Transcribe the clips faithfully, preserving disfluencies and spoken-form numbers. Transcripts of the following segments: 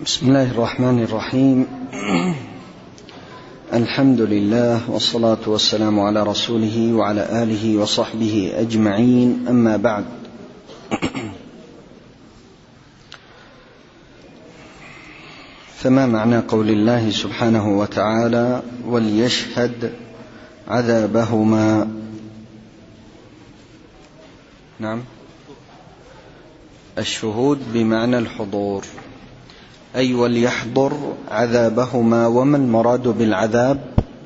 بسم الله الرحمن الرحيم. الحمد لله والصلاة والسلام على رسوله وعلى آله وصحبه أجمعين، أما بعد. فما معنى قول الله سبحانه وتعالى وليشهد عذابهما؟ نعم، الشهود بمعنى الحضور، أي وليحضر عذابهما. وما المراد بالعذاب؟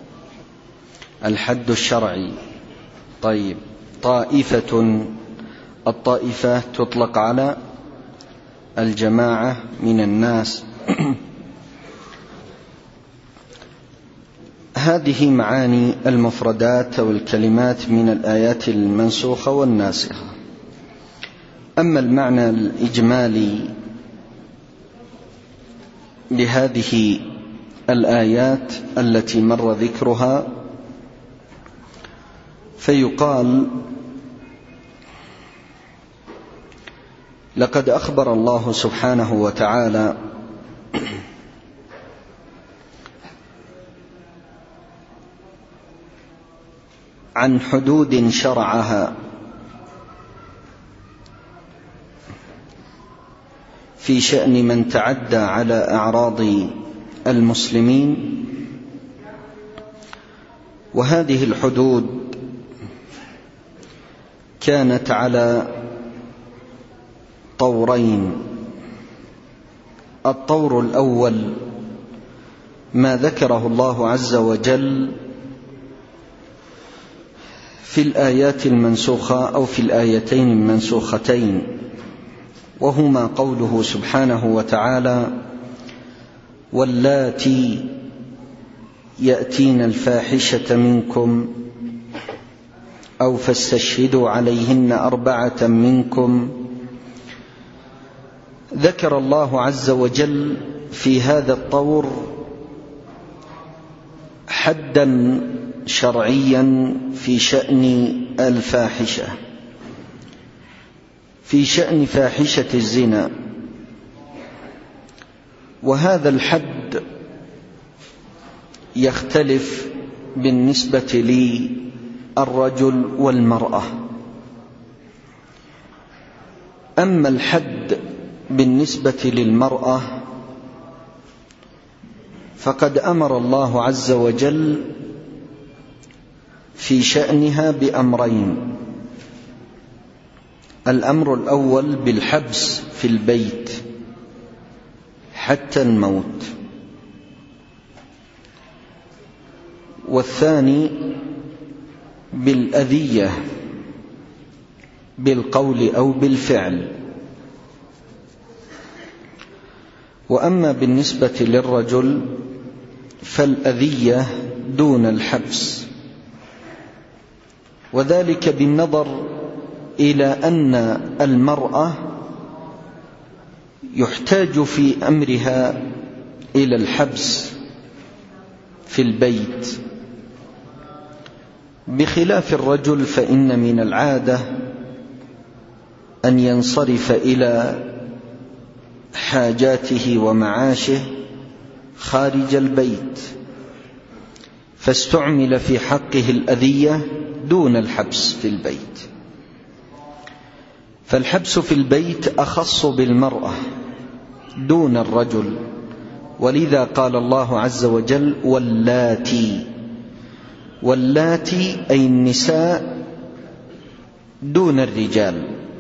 الحد الشرعي. طيب، طائفة، الطائفة تطلق على الجماعة من الناس. هذه معاني المفردات أو الكلمات من الآيات المنسوخة والناسخة. أما المعنى الإجمالي لهذه الآيات التي مر ذكرها، فيقال: لقد أخبر الله سبحانه وتعالى عن حدود شرعها في شأن من تعدى على أعراض المسلمين، وهذه الحدود كانت على طورين. الطور الأول ما ذكره الله عز وجل في الآيات المنسوخة أو في الآيتين المنسوختين، وهما قوله سبحانه وتعالى: واللاتي يأتين الفاحشة منكم أو فاستشهدوا عليهن أربعة منكم. ذكر الله عز وجل في هذا الطور حدا شرعيا في شأن الفاحشة، في شأن فاحشة الزنا، وهذا الحد يختلف بالنسبة للرجل والمرأة. أما الحد بالنسبة للمرأة فقد أمر الله عز وجل في شأنها بأمرين: الأمر الأول بالحبس في البيت حتى الموت، والثاني بالأذية بالقول أو بالفعل. وأما بالنسبة للرجل فالأذية دون الحبس، وذلك بالنظر إلى أن المرأة يحتاج في أمرها إلى الحبس في البيت، بخلاف الرجل فإن من العادة أن ينصرف إلى حاجاته ومعاشه خارج البيت، فاستعمل في حقه الأذية دون الحبس في البيت. فالحبس في البيت أخص بالمرأة دون الرجل، ولذا قال الله عز وجل: واللاتي. واللاتي أي النساء دون الرجال.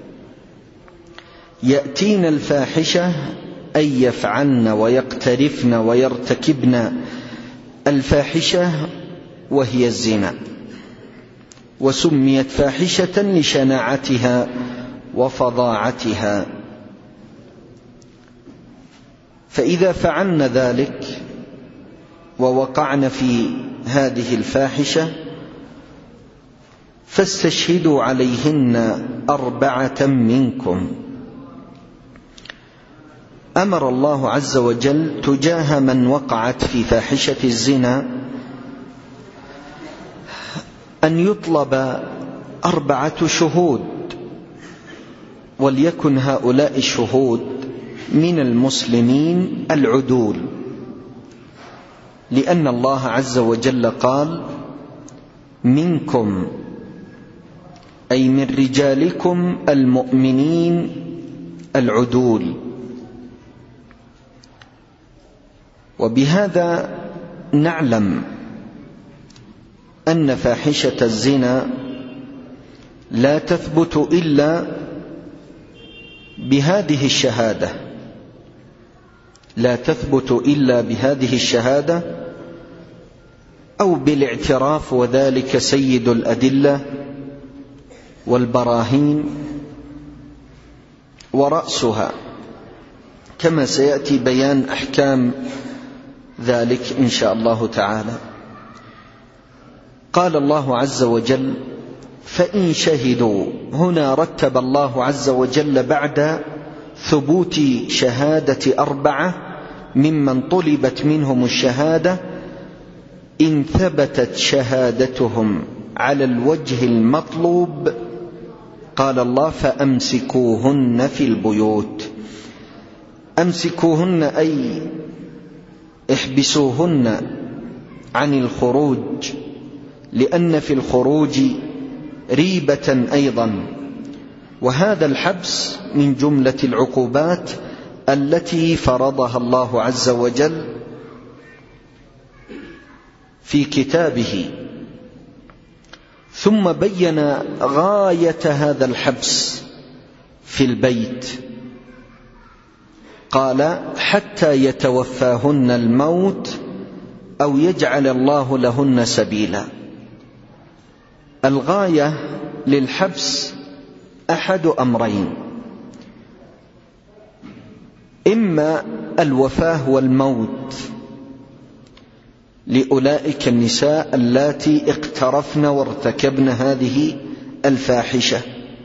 يأتين الفاحشة أي يفعلن ويقترفن ويرتكبن الفاحشة وهي الزنا، وسميت فاحشة لشناعتها وفظاعتها. فإذا فعلن ذلك ووقعن في هذه الفاحشة فاستشهدوا عليهن أربعة منكم. أمر الله عز وجل تجاه من وقعت في فاحشة الزنا أن يطلب أربعة شهود، وليكن هؤلاء الشهود من المسلمين العدول، لأن الله عز وجل قال منكم أي من رجالكم المؤمنين العدول. وبهذا نعلم أن فاحشة الزنا لا تثبت إلا بهذه الشهادة، لا تثبت إلا بهذه الشهادة أو بالاعتراف، وذلك سيد الأدلة والبراهين ورأسها، كما سيأتي بيان أحكام ذلك إن شاء الله تعالى. قال الله عز وجل فإن شهدوا، هنا رتب الله عز وجل بعد ثبوت شهادة أربعة ممن طلبت منهم الشهادة، إن ثبتت شهادتهم على الوجه المطلوب، قال الله فأمسكوهن في البيوت. أمسكوهن أي احبسوهن عن الخروج، لأن في الخروج ريبة أيضا، وهذا الحبس من جملة العقوبات التي فرضها الله عز وجل في كتابه. ثم بين غاية هذا الحبس في البيت، قال حتى يتوفاهن الموت أو يجعل الله لهن سبيلا. الغاية للحبس أحد أمرين، إما الوفاة والموت لأولئك النساء اللاتي اقترفن وارتكبن هذه الفاحشة،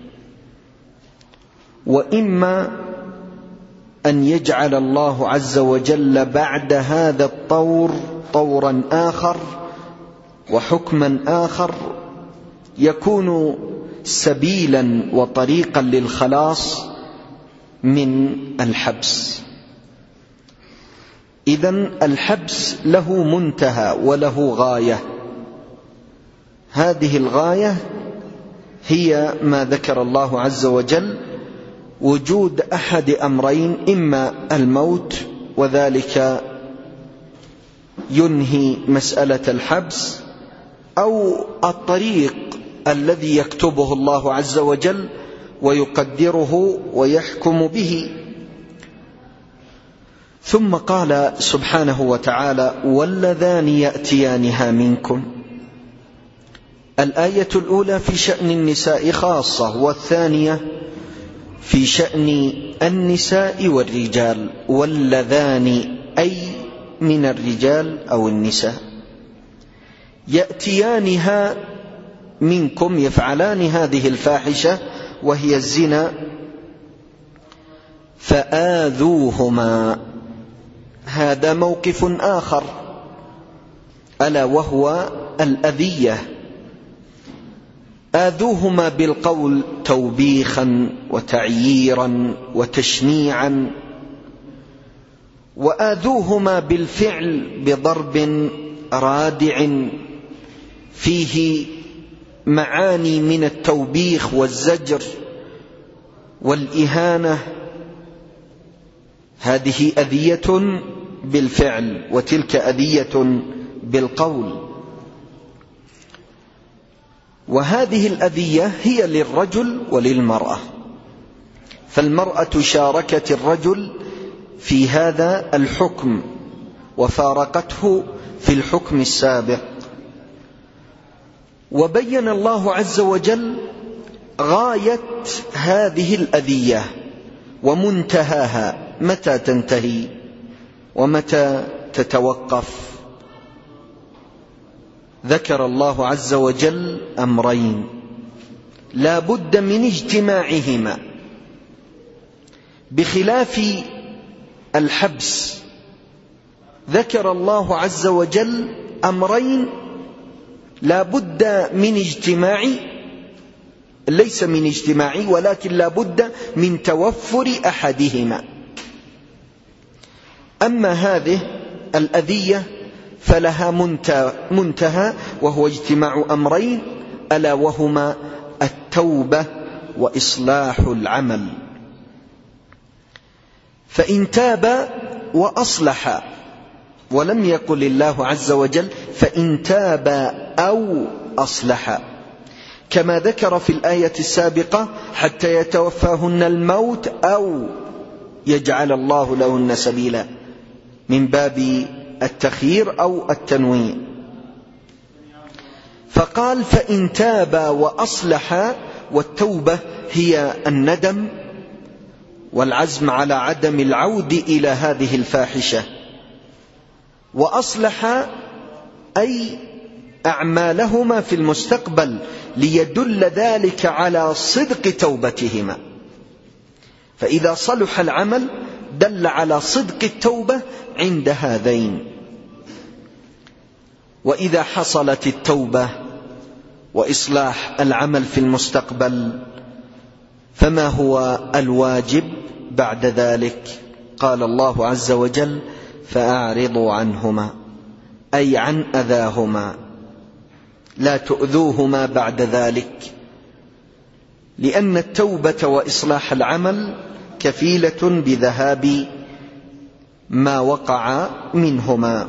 وإما أن يجعل الله عز وجل بعد هذا الطور طورا آخر وحكما آخر يكون سبيلا وطريقا للخلاص من الحبس. إذن الحبس له منتهى وله غاية، هذه الغاية هي ما ذكر الله عز وجل، وجود أحد أمرين، إما الموت وذلك ينهي مسألة الحبس، أو الطريق الذي يكتبه الله عز وجل ويقدره ويحكم به. ثم قال سبحانه وتعالى واللذان يأتيانها منكم. الآية الأولى في شأن النساء خاصة، والثانية في شأن النساء والرجال. واللذان أي من الرجال أو النساء، يأتيانها منكم، يفعلان هذه الفاحشة وهي الزنا، فآذوهما. هذا موقف آخر ألا وهو الأذية. آذوهما بالقول توبيخا وتعييرا وتشنيعا، وآذوهما بالفعل بضرب رادع فيه معاني من التوبيخ والزجر والإهانة. هذه أذية بالفعل، وتلك أذية بالقول. وهذه الأذية هي للرجل وللمرأة، فالمرأة شاركت الرجل في هذا الحكم وفارقته في الحكم السابق. وبين الله عز وجل غاية هذه الأذية ومنتهاها، متى تنتهي ومتى تتوقف. ذكر الله عز وجل أمرين لا بد من اجتماعهما، بخلاف الحبس ذكر الله عز وجل أمرين لا بد من اجتماع، ليس من اجتماع ولكن لا بد من توفر أحدهما. أما هذه الأذية فلها منتهى، وهو اجتماع أمرين، ألا وهما التوبة وإصلاح العمل. فإن تاب وأصلح، ولم يقل الله عز وجل فإن تاب أو أصلح، كما ذكر في الآية السابقة حتى يتوفاهن الموت أو يجعل الله لهن سبيلا، من باب التخيير أو التنويع. فقال فإن تاب وأصلح، والتوبة هي الندم والعزم على عدم العود إلى هذه الفاحشة، وأصلح أي أعمالهما في المستقبل ليدل ذلك على صدق توبتهما. فإذا صلح العمل دل على صدق التوبة عند هذين. وإذا حصلت التوبة وإصلاح العمل في المستقبل فما هو الواجب بعد ذلك؟ قال الله عز وجل فأعرضوا عنهما، أي عن أذاهما، لا تؤذوهما بعد ذلك، لأن التوبة وإصلاح العمل كفيلة بذهاب ما وقع منهما.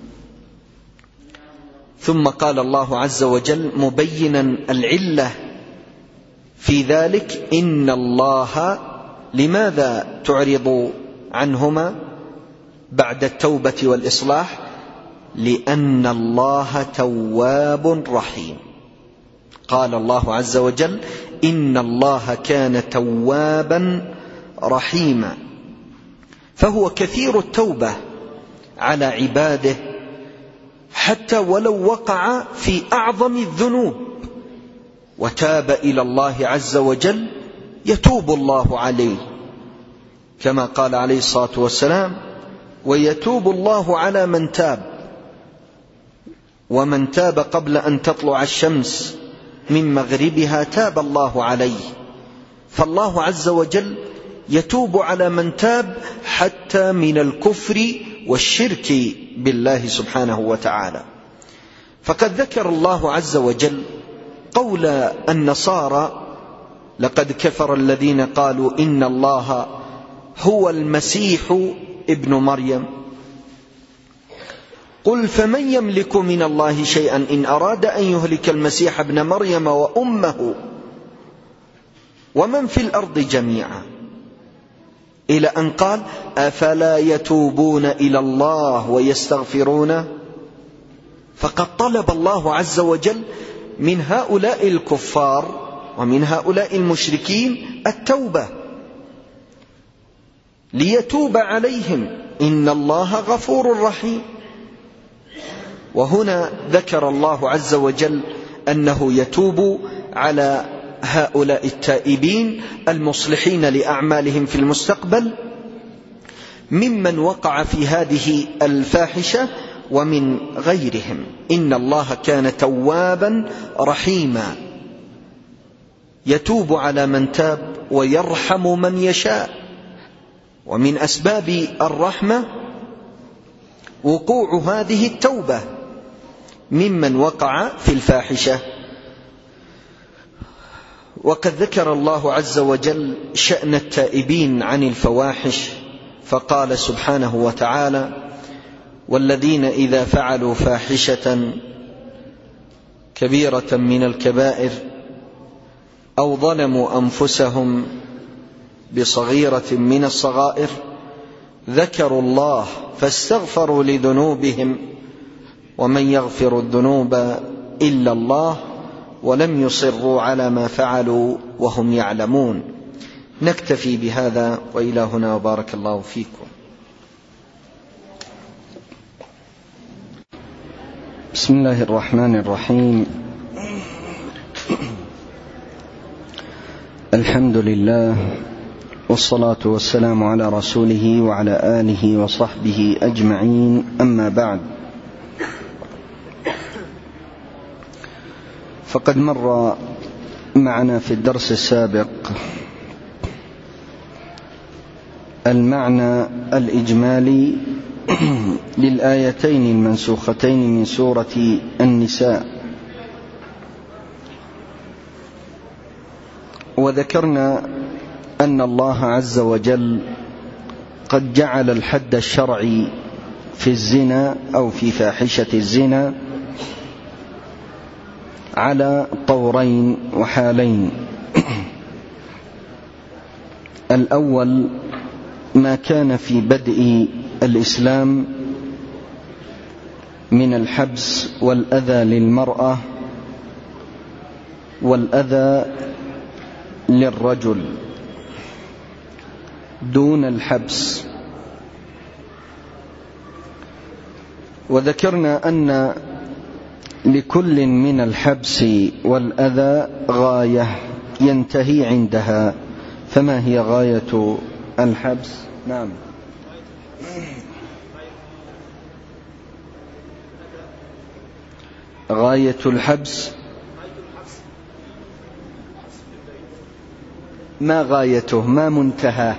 ثم قال الله عز وجل مبينا العلة في ذلك إن الله، لماذا تعرض عنهما بعد التوبة والإصلاح؟ لأن الله تواب رحيم. قال الله عز وجل إن الله كان توابا رحيما، فهو كثير التوبة على عباده، حتى ولو وقع في أعظم الذنوب وتاب إلى الله عز وجل يتوب الله عليه، كما قال عليه الصلاة والسلام ويتوب الله على من تاب، ومن تاب قبل أن تطلع الشمس من مغربها تاب الله عليه. فالله عز وجل يتوب على من تاب حتى من الكفر والشرك بالله سبحانه وتعالى. فقد ذكر الله عز وجل قول النصارى لقد كفر الذين قالوا إن الله هو المسيح ابن مريم، قل فمن يملك من الله شيئا إن أراد أن يهلك المسيح ابن مريم وأمه ومن في الأرض جميعا، إلى أن قال أفلا يتوبون إلى الله ويستغفرونه. فقد طلب الله عز وجل من هؤلاء الكفار ومن هؤلاء المشركين التوبة ليتوب عليهم، إن الله غفور رحيم. وهنا ذكر الله عز وجل أنه يتوب على هؤلاء التائبين المصلحين لأعمالهم في المستقبل ممن وقع في هذه الفاحشة ومن غيرهم. إن الله كان توابا رحيما، يتوب على من تاب ويرحم من يشاء. ومن أسباب الرحمة وقوع هذه التوبة ممن وقع في الفاحشة. وقد ذكر الله عز وجل شأن التائبين عن الفواحش، فقال سبحانه وتعالى والذين إذا فعلوا فاحشة كبيرة من الكبائر أو ظلموا أنفسهم بصغيرة من الصغائر ذكروا الله فاستغفروا لذنوبهم ومن يغفر الذنوب إلا الله ولم يصروا على ما فعلوا وهم يعلمون. نكتفي بهذا وإلى هنا وبارك الله فيكم. بسم الله الرحمن الرحيم. الحمد لله والصلاة والسلام على رسوله وعلى آله وصحبه أجمعين، أما بعد، فقد مر معنا في الدرس السابق المعنى الإجمالي للآيتين المنسوختين من سورة النساء. وذكرنا أن الله عز وجل قد جعل الحد الشرعي في الزنا أو في فاحشة الزنا على طورين وحالين. الأول ما كان في بدء الإسلام من الحبس والأذى للمرأة والأذى للرجل دون الحبس. وذكرنا أن لكل من الحبس والأذى غاية ينتهي عندها. فما هي غاية الحبس؟ نعم، غاية الحبس ما غايته؟ ما منتهى؟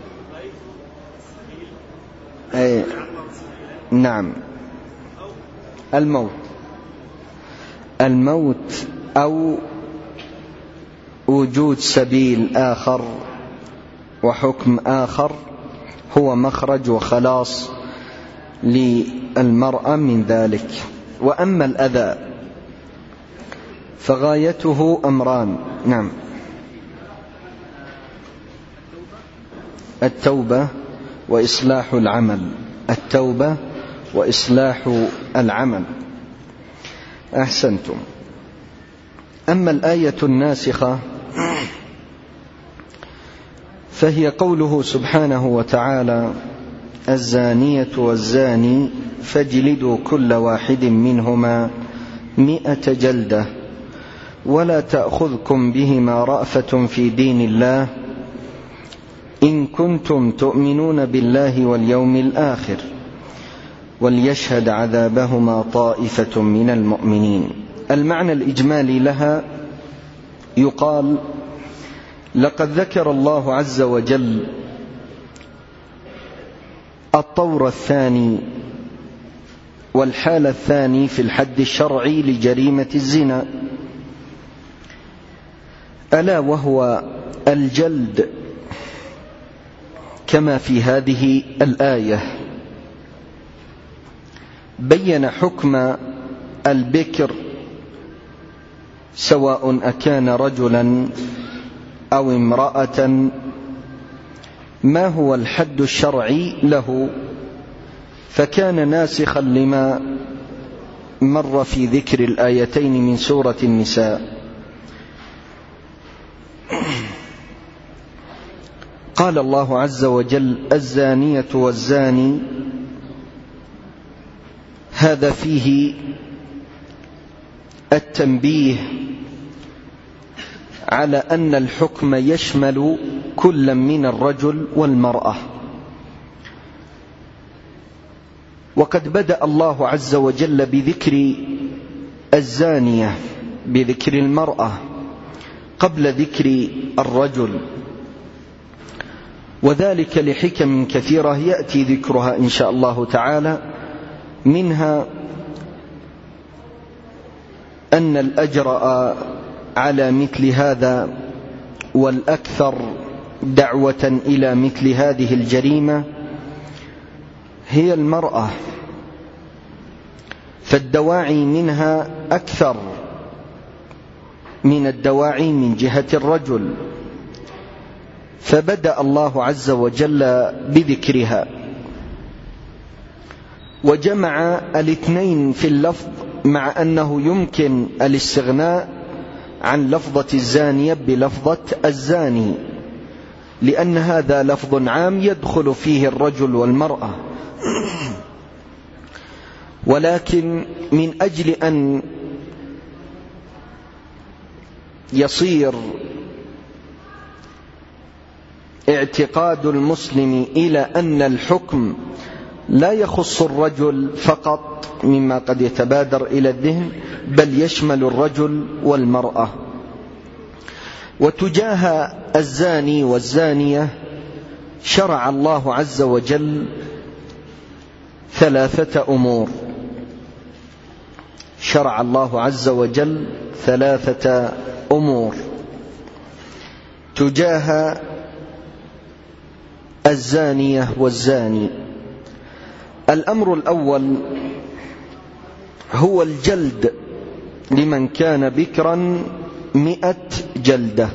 أي نعم، الموت. الموت أو وجود سبيل آخر وحكم آخر هو مخرج وخلاص للمرأة من ذلك. وأما الأذى فغايته أمران. نعم، التوبة وإصلاح العمل. التوبة وإصلاح العمل. أحسنتم. أما الآية الناسخة فهي قوله سبحانه وتعالى: الزانية والزاني فاجلدوا كل واحد منهما مئة جلدة ولا تأخذكم بهما رأفة في دين الله إن كنتم تؤمنون بالله واليوم الآخر وليشهد عذابهما طائفة من المؤمنين. المعنى الإجمالي لها يقال: لقد ذكر الله عز وجل الطور الثاني والحال الثاني في الحد الشرعي لجريمة الزنا، ألا وهو الجلد كما في هذه الآية. بين حكم البكر سواء أكان رجلا أو امرأة ما هو الحد الشرعي له، فكان ناسخا لما مر في ذكر الآيتين من سورة النساء. قال الله عز وجل: الزانية والزاني، هذا فيه التنبيه على أن الحكم يشمل كل من الرجل والمرأة. وقد بدأ الله عز وجل بذكر الزانية بذكر المرأة قبل ذكر الرجل، وذلك لحكم كثيرة يأتي ذكرها إن شاء الله تعالى. منها أن الأجرأ على مثل هذا والأكثر دعوة إلى مثل هذه الجريمة هي المرأة، فالدواعي منها أكثر من الدواعي من جهة الرجل، فبدأ الله عز وجل بذكرها وجمع الاثنين في اللفظ، مع أنه يمكن الاستغناء عن لفظة الزانية بلفظة الزاني، لأن هذا لفظ عام يدخل فيه الرجل والمرأة. ولكن من أجل أن يصير اعتقاد المسلم إلى أن الحكم لا يخص الرجل فقط مما قد يتبادر إلى الذهن، بل يشمل الرجل والمرأة. وتجاه الزاني والزانية شرع الله عز وجل ثلاثة أمور شرع الله عز وجل ثلاثة أمور تجاه الزانية والزاني. الأمر الأول هو الجلد لمن كان بكرا مئة جلدة،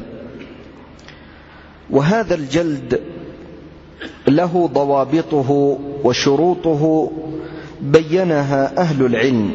وهذا الجلد له ضوابطه وشروطه بينها أهل العلم،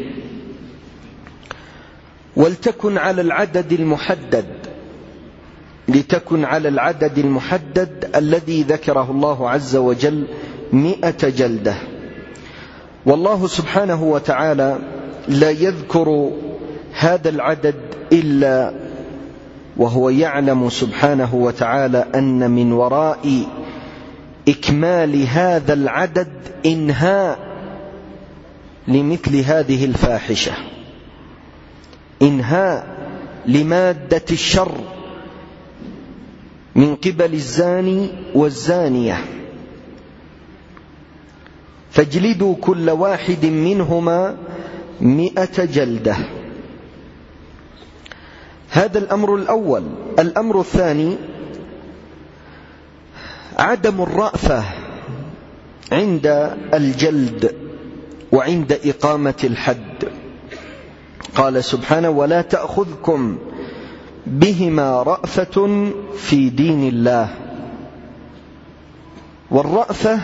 ولتكن على العدد المحدد لتكن على العدد المحدد الذي ذكره الله عز وجل مئة جلدة. والله سبحانه وتعالى لا يذكر هذا العدد إلا وهو يعلم سبحانه وتعالى أن من وراء إكمال هذا العدد إنهاء لمثل هذه الفاحشة، إنهاء لمادة الشر من قبل الزاني والزانية. فاجلدوا كل واحد منهما مئة جلدة. هذا الأمر الأول. الأمر الثاني عدم الرأفة عند الجلد وعند إقامة الحد. قال سبحانه: ولا تأخذكم بهما رأفة في دين الله. والرأفة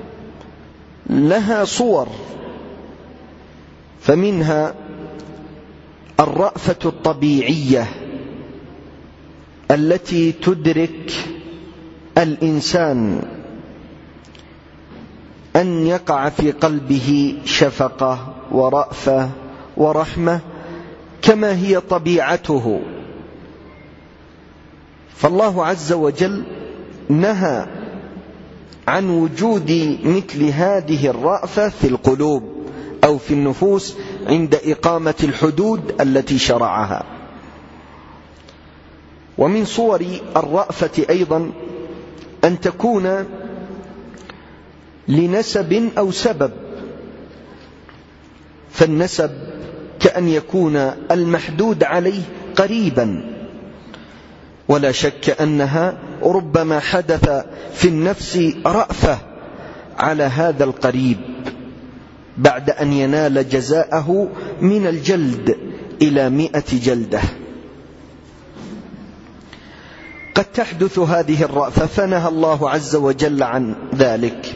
لها صور، فمنها الرأفة الطبيعية التي تدرك الإنسان أن يقع في قلبه شفقة ورأفة ورحمة كما هي طبيعته. فالله عز وجل نهى عن وجود مثل هذه الرأفة في القلوب أو في النفوس عند إقامة الحدود التي شرعها. ومن صور الرأفة أيضا أن تكون لنسب أو سبب، فالنسب كأن يكون المحدود عليه قريبا، ولا شك أنها ربما حدث في النفس رأفة على هذا القريب بعد أن ينال جزاءه من الجلد إلى مئة جلدة. قد تحدث هذه الرأفة فنهى الله عز وجل عن ذلك،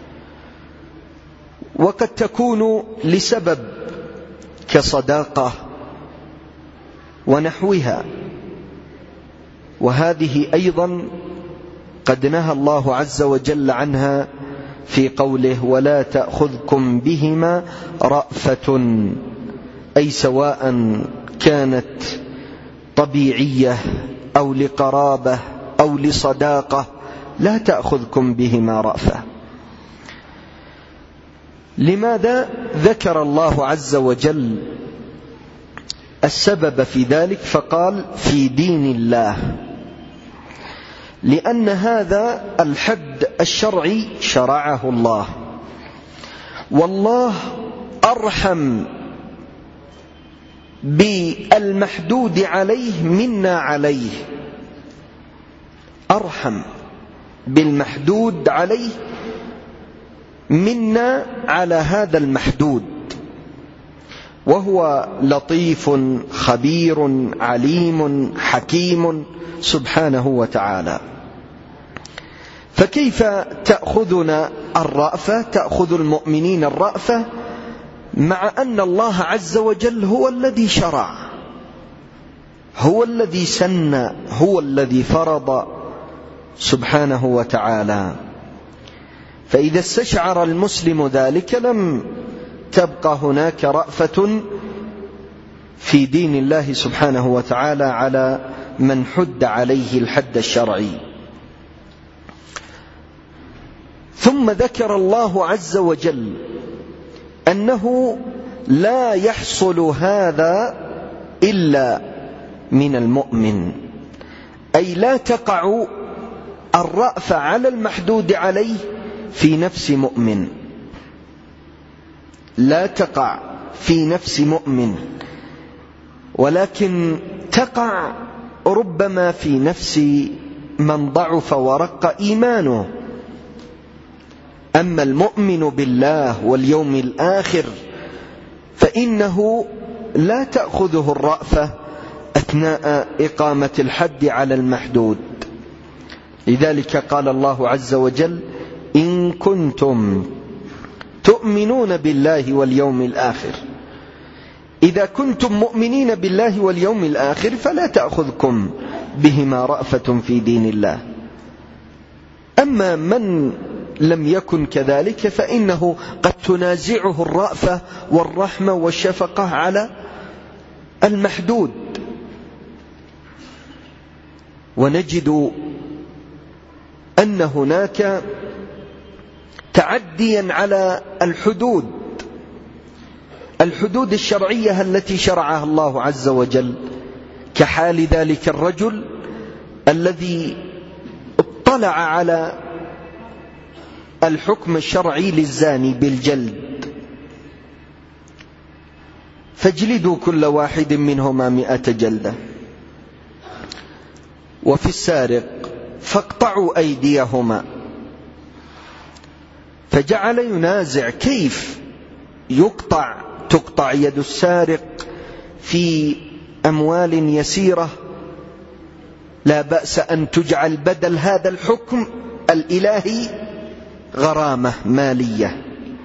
وقد تكون لسبب كصداقة ونحوها، وهذه أيضا قد نهى الله عز وجل عنها في قوله: ولا تأخذكم بهما رأفة، أي سواء كانت طبيعية أو لقرابة أو لصداقة، لا تأخذكم بهما رأفة. لماذا ذكر الله عز وجل السبب في ذلك فقال في دين الله؟ لأن هذا الحد الشرعي شرعه الله، والله أرحم بالمحدود عليه منا عليه، أرحم بالمحدود عليه منا على هذا المحدود، وهو لطيف خبير عليم حكيم سبحانه وتعالى. فكيف تأخذنا الرأفة، تأخذ المؤمنين الرأفة، مع أن الله عز وجل هو الذي شرع، هو الذي سن، هو الذي فرض سبحانه وتعالى. فإذا استشعر المسلم ذلك لم تبقى هناك رأفة في دين الله سبحانه وتعالى على من حد عليه الحد الشرعي. ثم ذكر الله عز وجل أنه لا يحصل هذا إلا من المؤمن، أي لا تقع الرأفة على المحدود عليه في نفس مؤمن، لا تقع في نفس مؤمن، ولكن تقع ربما في نفس من ضعف ورق إيمانه. أما المؤمن بالله واليوم الآخر فإنه لا تأخذه الرأفة أثناء إقامة الحد على المحدود. لذلك قال الله عز وجل: إن كنتم تؤمنون بالله واليوم الآخر. إذا كنتم مؤمنين بالله واليوم الآخر فلا تأخذكم بهما رأفة في دين الله. أما من لم يكن كذلك فإنه قد تنازعه الرأفة والرحمة والشفقة على المحدود. ونجد أن هناك تعديا على الحدود، الحدود الشرعية التي شرعها الله عز وجل، كحال ذلك الرجل الذي اطلع على الحكم الشرعي للزاني بالجلد، فاجلدوا كل واحد منهما مئة جلدة. وفي السارق فاقطعوا أيديهما، فجعل ينازع كيف يقطع تقطع يد السارق في أموال يسيرة، لا بأس أن تجعل بدل هذا الحكم الإلهي غرامة مالية،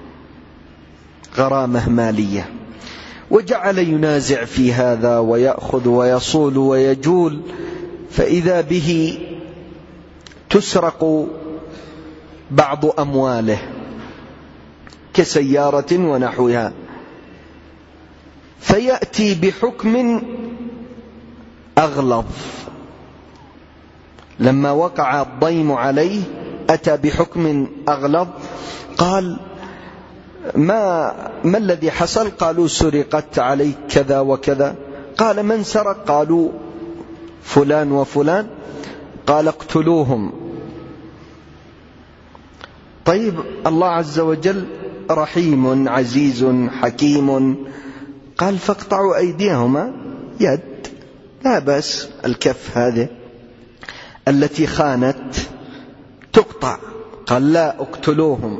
غرامة مالية. وجعل ينازع في هذا ويأخذ ويصول ويجول، فإذا به تسرق بعض أمواله كسيارة ونحوها، فيأتي بحكم أغلظ. لما وقع الضيم عليه أتى بحكم أغلظ، قال: ما, ما الذي حصل؟ قالوا: سرقت عليك كذا وكذا. قال: من سرق؟ قالوا: فلان وفلان. قال: اقتلوهم. طيب، الله عز وجل رحيم عزيز حكيم، قال: فاقطعوا أيديهما، يد لا بأس، الكف هذه التي خانت تقطع. قال: لا، اقتلوهم.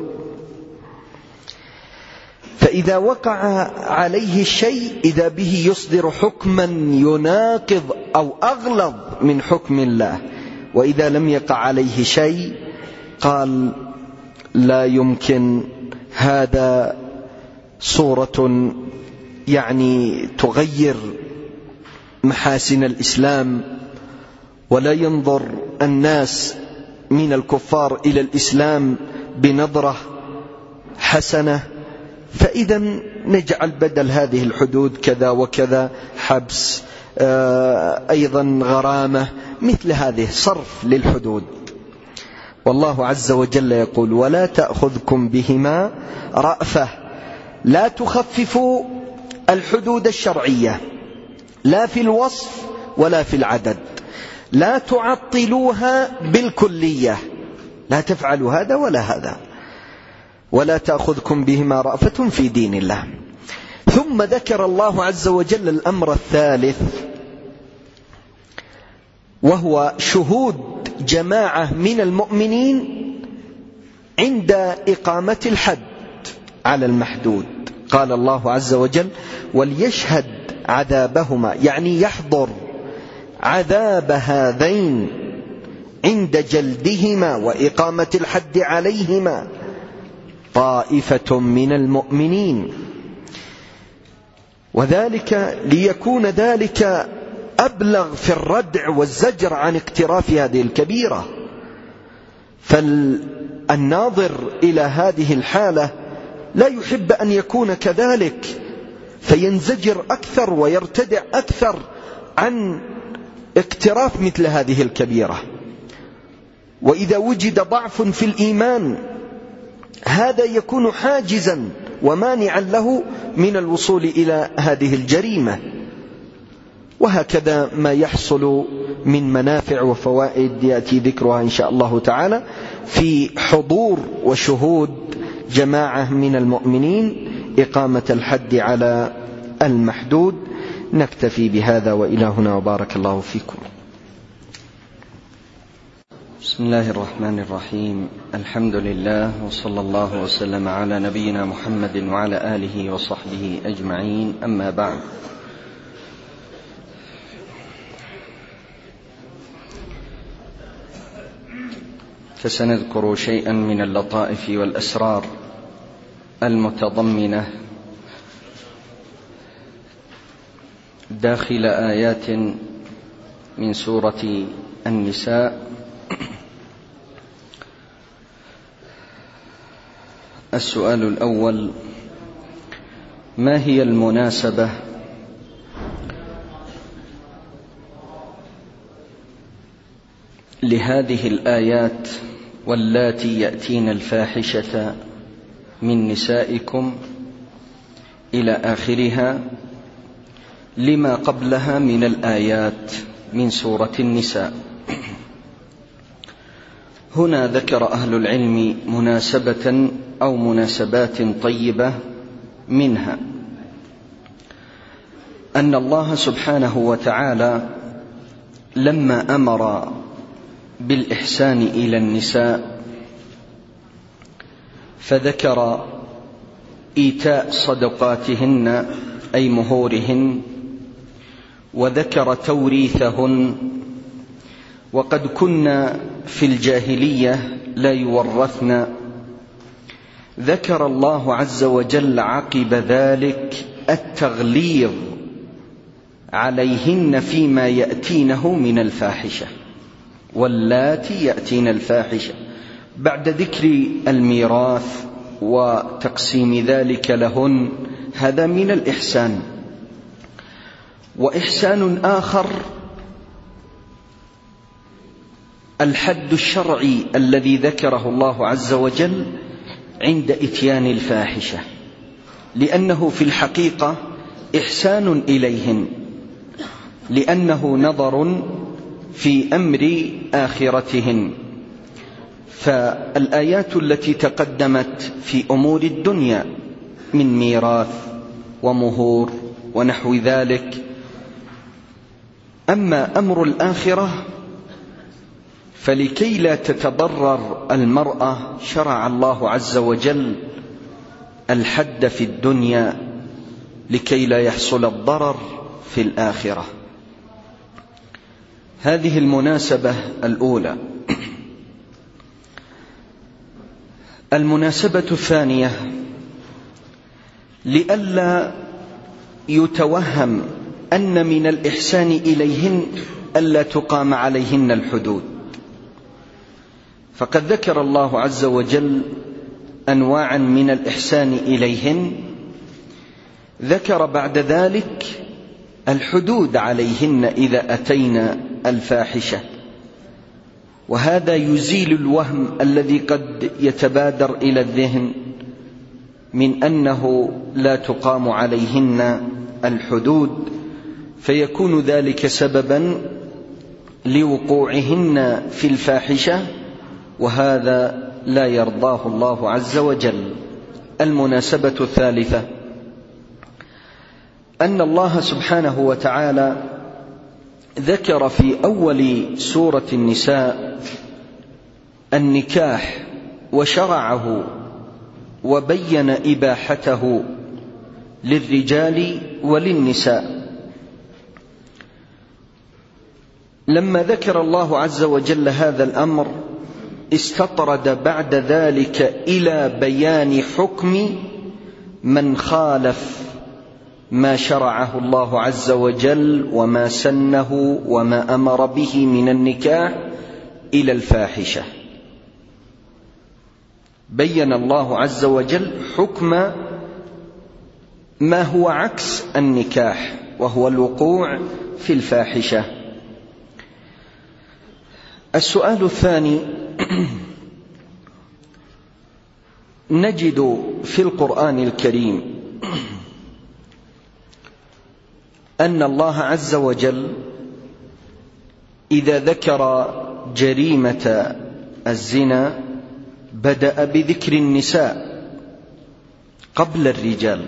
فإذا وقع عليه الشيء إذا به يصدر حكما يناقض أو أغلظ من حكم الله، وإذا لم يقع عليه شيء قال: لا يمكن، هذا صورة يعني تغير محاسن الإسلام، ولا ينظر الناس من الكفار إلى الإسلام بنظرة حسنة، فإذا نجعل بدل هذه الحدود كذا وكذا، حبس، أيضا غرامة، مثل هذه صرف للحدود. والله عز وجل يقول: ولا تأخذكم بهما رأفة. لا تخففوا الحدود الشرعية، لا في الوصف ولا في العدد، لا تعطلوها بالكلية، لا تفعلوا هذا ولا هذا. ولا تأخذكم بهما رأفة في دين الله. ثم ذكر الله عز وجل الأمر الثالث، وهو شهود جماعة من المؤمنين عند إقامة الحد على المحدود. قال الله عز وجل: وليشهد عذابهما، يعني يحضر عذاب هذين عند جلدهما وإقامة الحد عليهما طائفة من المؤمنين. وذلك ليكون ذلك أبلغ في الردع والزجر عن اقتراف هذه الكبيرة. فالناظر إلى هذه الحالة لا يحب أن يكون كذلك، فينزجر أكثر ويرتدع أكثر عن اقتراف مثل هذه الكبيرة. وإذا وجد ضعف في الإيمان هذا يكون حاجزا ومانعا له من الوصول إلى هذه الجريمة. وهكذا ما يحصل من منافع وفوائد يأتي ذكرها إن شاء الله تعالى في حضور وشهود جماعة من المؤمنين إقامة الحد على المحدود. نكتفي بهذا وإلى هنا وبارك الله فيكم. بسم الله الرحمن الرحيم. الحمد لله وصلى الله وسلم على نبينا محمد وعلى آله وصحبه أجمعين. أما بعد، فسنذكر شيئا من اللطائف والأسرار المتضمنة داخل آيات من سورة النساء. السؤال الأول: ما هي المناسبة لهذه الآيات واللاتي يأتين الفاحشة من نسائكم إلى آخرها لما قبلها من الآيات من سورة النساء؟ هنا ذكر أهل العلم مناسبة أو مناسبات طيبة، منها أن الله سبحانه وتعالى لما أمر بالإحسان إلى النساء فذكر إيتاء صدقاتهن أي مهورهن، وذكر توريثهن، وقد كنا في الجاهلية لا يورثن. ذكر الله عز وجل عقب ذلك التغليظ عليهن فيما يأتينه من الفاحشة، واللاتي يأتين الفاحشة، بعد ذكر الميراث وتقسيم ذلك لهن. هذا من الإحسان. وإحسان آخر الحد الشرعي الذي ذكره الله عز وجل عند إتيان الفاحشة، لأنه في الحقيقة إحسان إليهن، لأنه نظر في أمر آخرتهن. فالآيات التي تقدمت في أمور الدنيا من ميراث ومهور ونحو ذلك. أما أمر الآخرة فلكي لا تتضرر المرأة شرع الله عز وجل الحد في الدنيا لكي لا يحصل الضرر في الآخرة. هذه المناسبة الأولى. المناسبة الثانية: لئلا يتوهم أن من الإحسان إليهن ألا تقام عليهن الحدود، فقد ذكر الله عز وجل أنواعا من الإحسان إليهن، ذكر بعد ذلك الحدود عليهن إذا أتينا الفاحشة، وهذا يزيل الوهم الذي قد يتبادر إلى الذهن من أنه لا تقام عليهن الحدود، فيكون ذلك سببا لوقوعهن في الفاحشة، وهذا لا يرضاه الله عز وجل. المناسبة الثالثة: أن الله سبحانه وتعالى ذكر في أول سورة النساء النكاح وشرعه وبين إباحته للرجال وللنساء. لما ذكر الله عز وجل هذا الأمر استطرد بعد ذلك إلى بيان حكم من خالف ما شرعه الله عز وجل وما سنه وما أمر به من النكاح إلى الفاحشة. بين الله عز وجل حكم ما هو عكس النكاح، وهو الوقوع في الفاحشة. السؤال الثاني: نجد في القرآن الكريم أن الله عز وجل إذا ذكر جريمة الزنا بدأ بذكر النساء قبل الرجال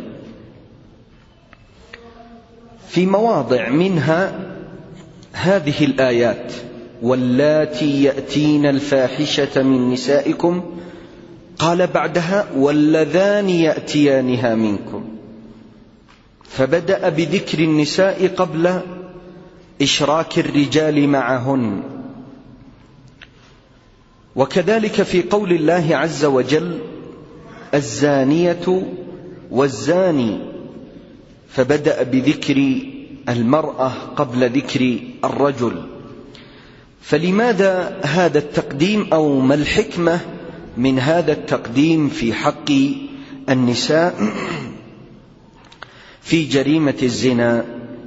في مواضع، منها هذه الآيات: واللاتي يأتين الفاحشة من نسائكم، قال بعدها: واللذان يأتيانها منكم، فبدأ بذكر النساء قبل إشراك الرجال معهن. وكذلك في قول الله عز وجل: الزانية والزاني، فبدأ بذكر المرأة قبل ذكر الرجل. فلماذا هذا التقديم، أو ما الحكمة من هذا التقديم في حق النساء في جريمة الزنا؟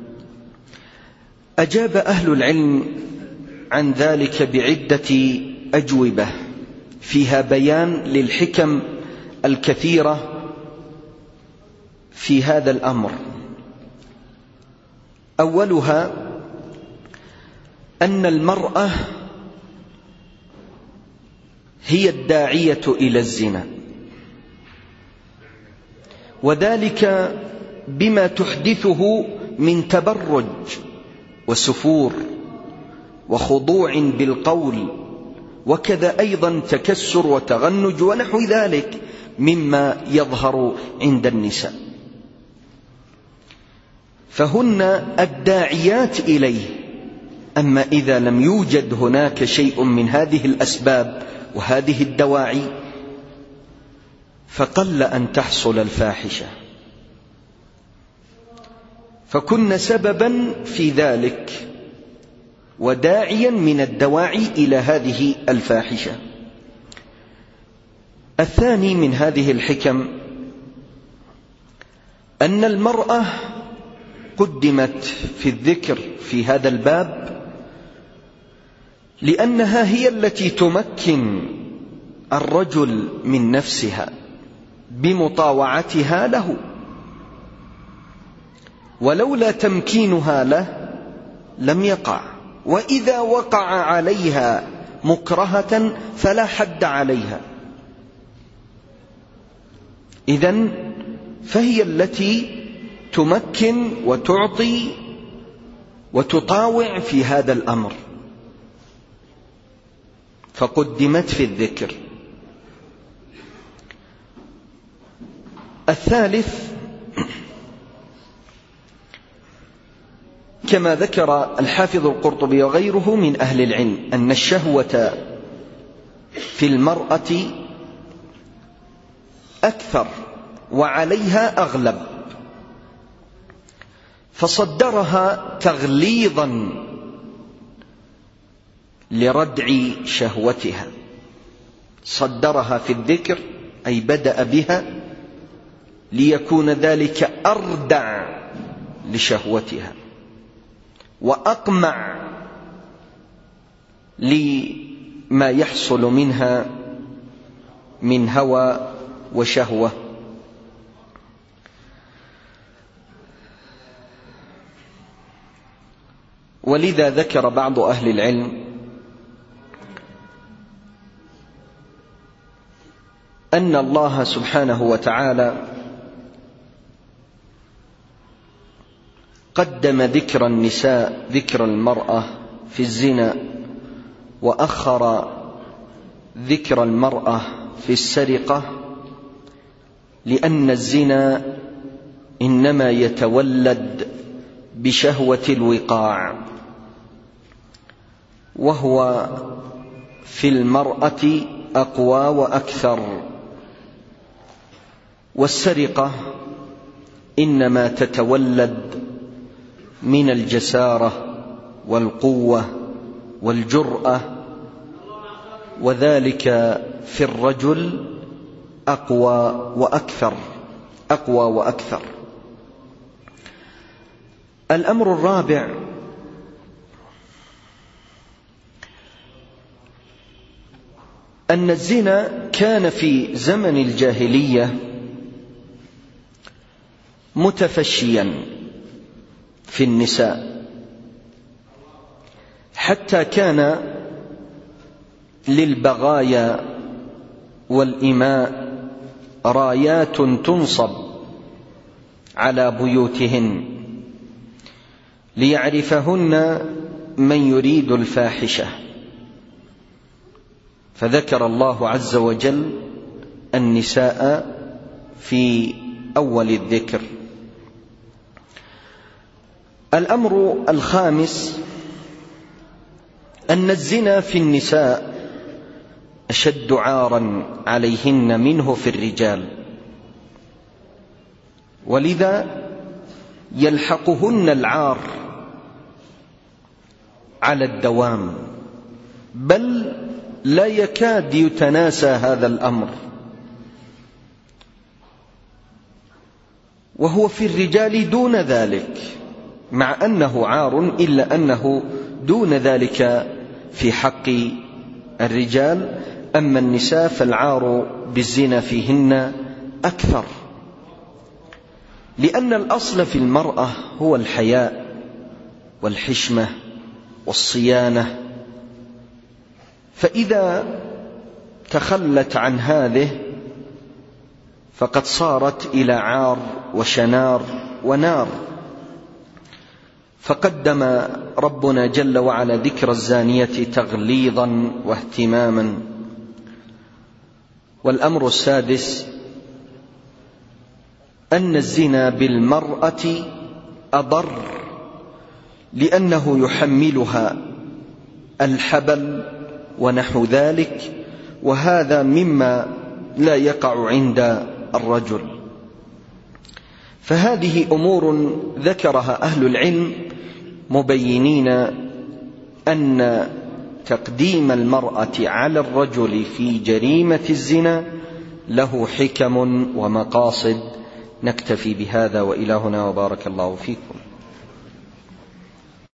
أجاب أهل العلم عن ذلك بعدة أجوبة فيها بيان للحكم الكثيرة في هذا الأمر. أولها أن المرأة هي الداعية إلى الزنا، وذلك بما تحدثه من تبرج وسفور وخضوع بالقول، وكذا أيضا تكسر وتغنج ونحو ذلك مما يظهر عند النساء، فهن الداعيات إليه. أما إذا لم يوجد هناك شيء من هذه الأسباب وهذه الدواعي فقل أن تحصل الفاحشة، فكن سببا في ذلك وداعيا من الدواعي إلى هذه الفاحشة. الثاني من هذه الحكم أن المرأة قدمت في الذكر في هذا الباب لأنها هي التي تمكن الرجل من نفسها بمطاوعتها له، ولولا تمكينها له لم يقع، وإذا وقع عليها مكرهة فلا حد عليها. إذن فهي التي تمكن وتعطي وتطاوع في هذا الأمر، فقدمت في الذكر. الثالث كما ذكر الحافظ القرطبي وغيره من أهل العلم أن الشهوة في المرأة أكثر وعليها أغلب، فصدرها تغليظا لردع شهوتها، صدرها في الذكر أي بدأ بها ليكون ذلك أردع لشهوتها وأقمع لما يحصل منها من هوى وشهوة. ولذا ذكر بعض أهل العلم أن الله سبحانه وتعالى قدم ذكر النساء ذكر المرأة في الزنا، وأخر ذكر المرأة في السرقة، لأن الزنا إنما يتولد بشهوة الوقاع، وهو في المرأة أقوى وأكثر، والسرقة إنما تتولد من الجسارة والقوة والجرأة، وذلك في الرجل أقوى وأكثر أقوى وأكثر. الأمر الرابع أن الزنا كان في زمن الجاهلية متفشيا، في النساء، حتى كان للبغايا والإماء رايات تنصب على بيوتهن ليعرفهن من يريد الفاحشة، فذكر الله عز وجل النساء في أول الذكر. الأمر الخامس أن الزنا في النساء أشد عارا عليهن منه في الرجال، ولذا يلحقهن العار على الدوام، بل لا يكاد يتناسى هذا الأمر، وهو في الرجال دون ذلك، مع أنه عار إلا أنه دون ذلك في حق الرجال. أما النساء فالعار بالزنا فيهن أكثر، لأن الأصل في المرأة هو الحياء والحشمة والصيانة، فإذا تخلت عن هذه فقد صارت إلى عار وشنار ونار. فقدم ربنا جل وعلا ذكر الزانية تغليظا واهتماما. والأمر السادس أن الزنا بالمرأة أضر، لأنه يحملها الحبل ونحو ذلك، وهذا مما لا يقع عند الرجل. فهذه أمور ذكرها أهل العلم مبينين أن تقديم المرأة على الرجل في جريمة الزنا له حكم ومقاصد. نكتفي بهذا، وإلهنا وبارك الله فيكم.